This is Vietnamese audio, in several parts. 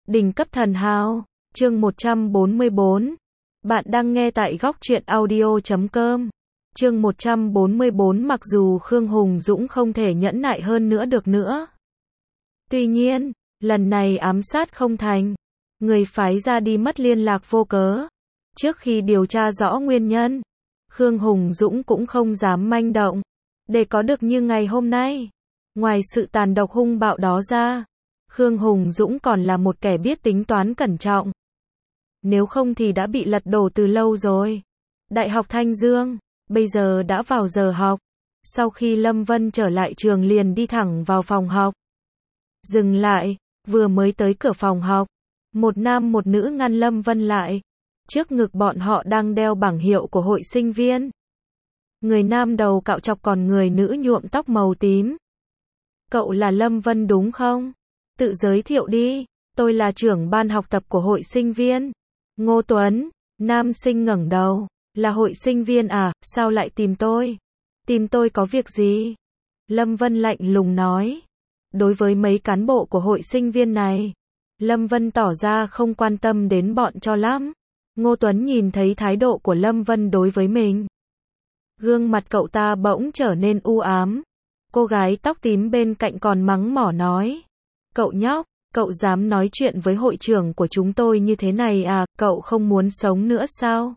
Đỉnh cấp thần hào, chương 144. Bạn đang nghe tại góc truyện audio.com. Chương 144. Mặc dù Khương Hùng Dũng không thể nhẫn nại hơn nữa được nữa. Tuy nhiên, lần này ám sát không thành. Người phái ra đi mất liên lạc vô cớ. Trước khi điều tra rõ nguyên nhân, Khương Hùng Dũng cũng không dám manh động. Để có được như ngày hôm nay. Ngoài sự tàn độc hung bạo đó ra, Khương Hùng Dũng còn là một kẻ biết tính toán cẩn trọng. Nếu không thì đã bị lật đổ từ lâu rồi. Đại học Thanh Dương, bây giờ đã vào giờ học. Sau khi Lâm Vân trở lại trường liền đi thẳng vào phòng học. Dừng lại, vừa mới tới cửa phòng học. Một nam một nữ ngăn Lâm Vân lại. Trước ngực bọn họ đang đeo bảng hiệu của hội sinh viên. Người nam đầu cạo chọc còn người nữ nhuộm tóc màu tím. Cậu là Lâm Vân đúng không? Tự giới thiệu đi, tôi là trưởng ban học tập của hội sinh viên. Ngô Tuấn, nam sinh ngẩng đầu, là hội sinh viên à, sao lại tìm tôi? Tìm tôi có việc gì? Lâm Vân lạnh lùng nói. Đối với mấy cán bộ của hội sinh viên này, Lâm Vân tỏ ra không quan tâm đến bọn cho lắm. Ngô Tuấn nhìn thấy thái độ của Lâm Vân đối với mình. Gương mặt cậu ta bỗng trở nên u ám. Cô gái tóc tím bên cạnh còn mắng mỏ nói. Cậu nhóc, cậu dám nói chuyện với hội trưởng của chúng tôi như thế này à, cậu không muốn sống nữa sao?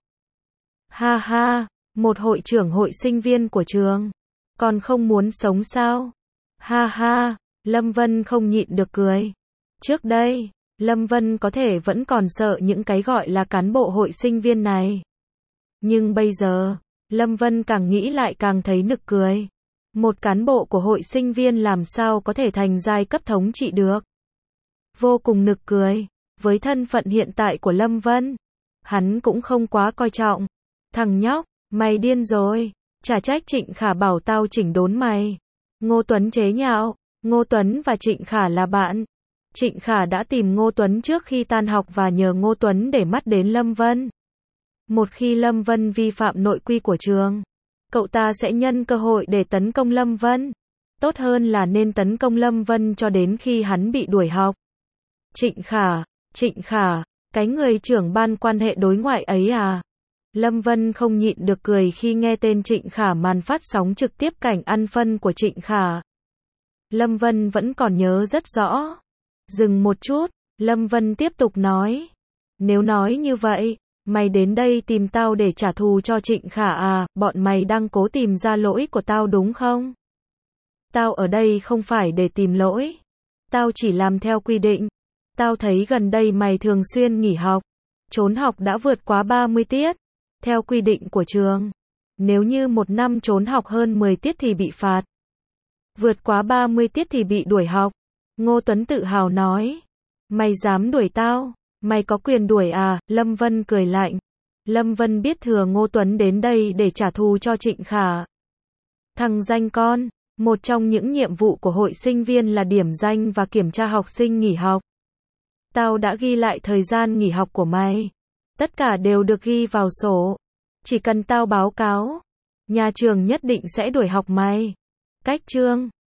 Ha ha, một hội trưởng hội sinh viên của trường, còn không muốn sống sao? Ha ha, Lâm Vân không nhịn được cười. Trước đây, Lâm Vân có thể vẫn còn sợ những cái gọi là cán bộ hội sinh viên này. Nhưng bây giờ, Lâm Vân càng nghĩ lại càng thấy nực cười. Một cán bộ của hội sinh viên làm sao có thể thành giai cấp thống trị được. Vô cùng nực cười. Với thân phận hiện tại của Lâm Vân, hắn cũng không quá coi trọng. Thằng nhóc, mày điên rồi. Chả trách Trịnh Khả bảo tao chỉnh đốn mày. Ngô Tuấn chế nhạo. Ngô Tuấn và Trịnh Khả là bạn. Trịnh Khả đã tìm Ngô Tuấn trước khi tan học và nhờ Ngô Tuấn để mắt đến Lâm Vân. Một khi Lâm Vân vi phạm nội quy của trường, cậu ta sẽ nhân cơ hội để tấn công Lâm Vân. Tốt hơn là nên tấn công Lâm Vân cho đến khi hắn bị đuổi học. Trịnh Khả, cái người trưởng ban quan hệ đối ngoại ấy à? Lâm Vân không nhịn được cười khi nghe tên Trịnh Khả màn phát sóng trực tiếp cảnh ăn phân của Trịnh Khả. Lâm Vân vẫn còn nhớ rất rõ. Dừng một chút, Lâm Vân tiếp tục nói. Nếu nói như vậy, mày đến đây tìm tao để trả thù cho Trịnh Khả à, bọn mày đang cố tìm ra lỗi của tao đúng không? Tao ở đây không phải để tìm lỗi. Tao chỉ làm theo quy định. Tao thấy gần đây mày thường xuyên nghỉ học. Trốn học đã vượt quá 30 tiết. Theo quy định của trường, nếu như một năm trốn học hơn 10 tiết thì bị phạt. Vượt quá 30 tiết thì bị đuổi học. Ngô Tuấn tự hào nói. Mày dám đuổi tao? Mày có quyền đuổi à? Lâm Vân cười lạnh. Lâm Vân biết thừa Ngô Tuấn đến đây để trả thù cho Trịnh Khả. Thằng danh con, một trong những nhiệm vụ của hội sinh viên là điểm danh và kiểm tra học sinh nghỉ học. Tao đã ghi lại thời gian nghỉ học của mày. Tất cả đều được ghi vào sổ. Chỉ cần tao báo cáo, nhà trường nhất định sẽ đuổi học mày. Cách chương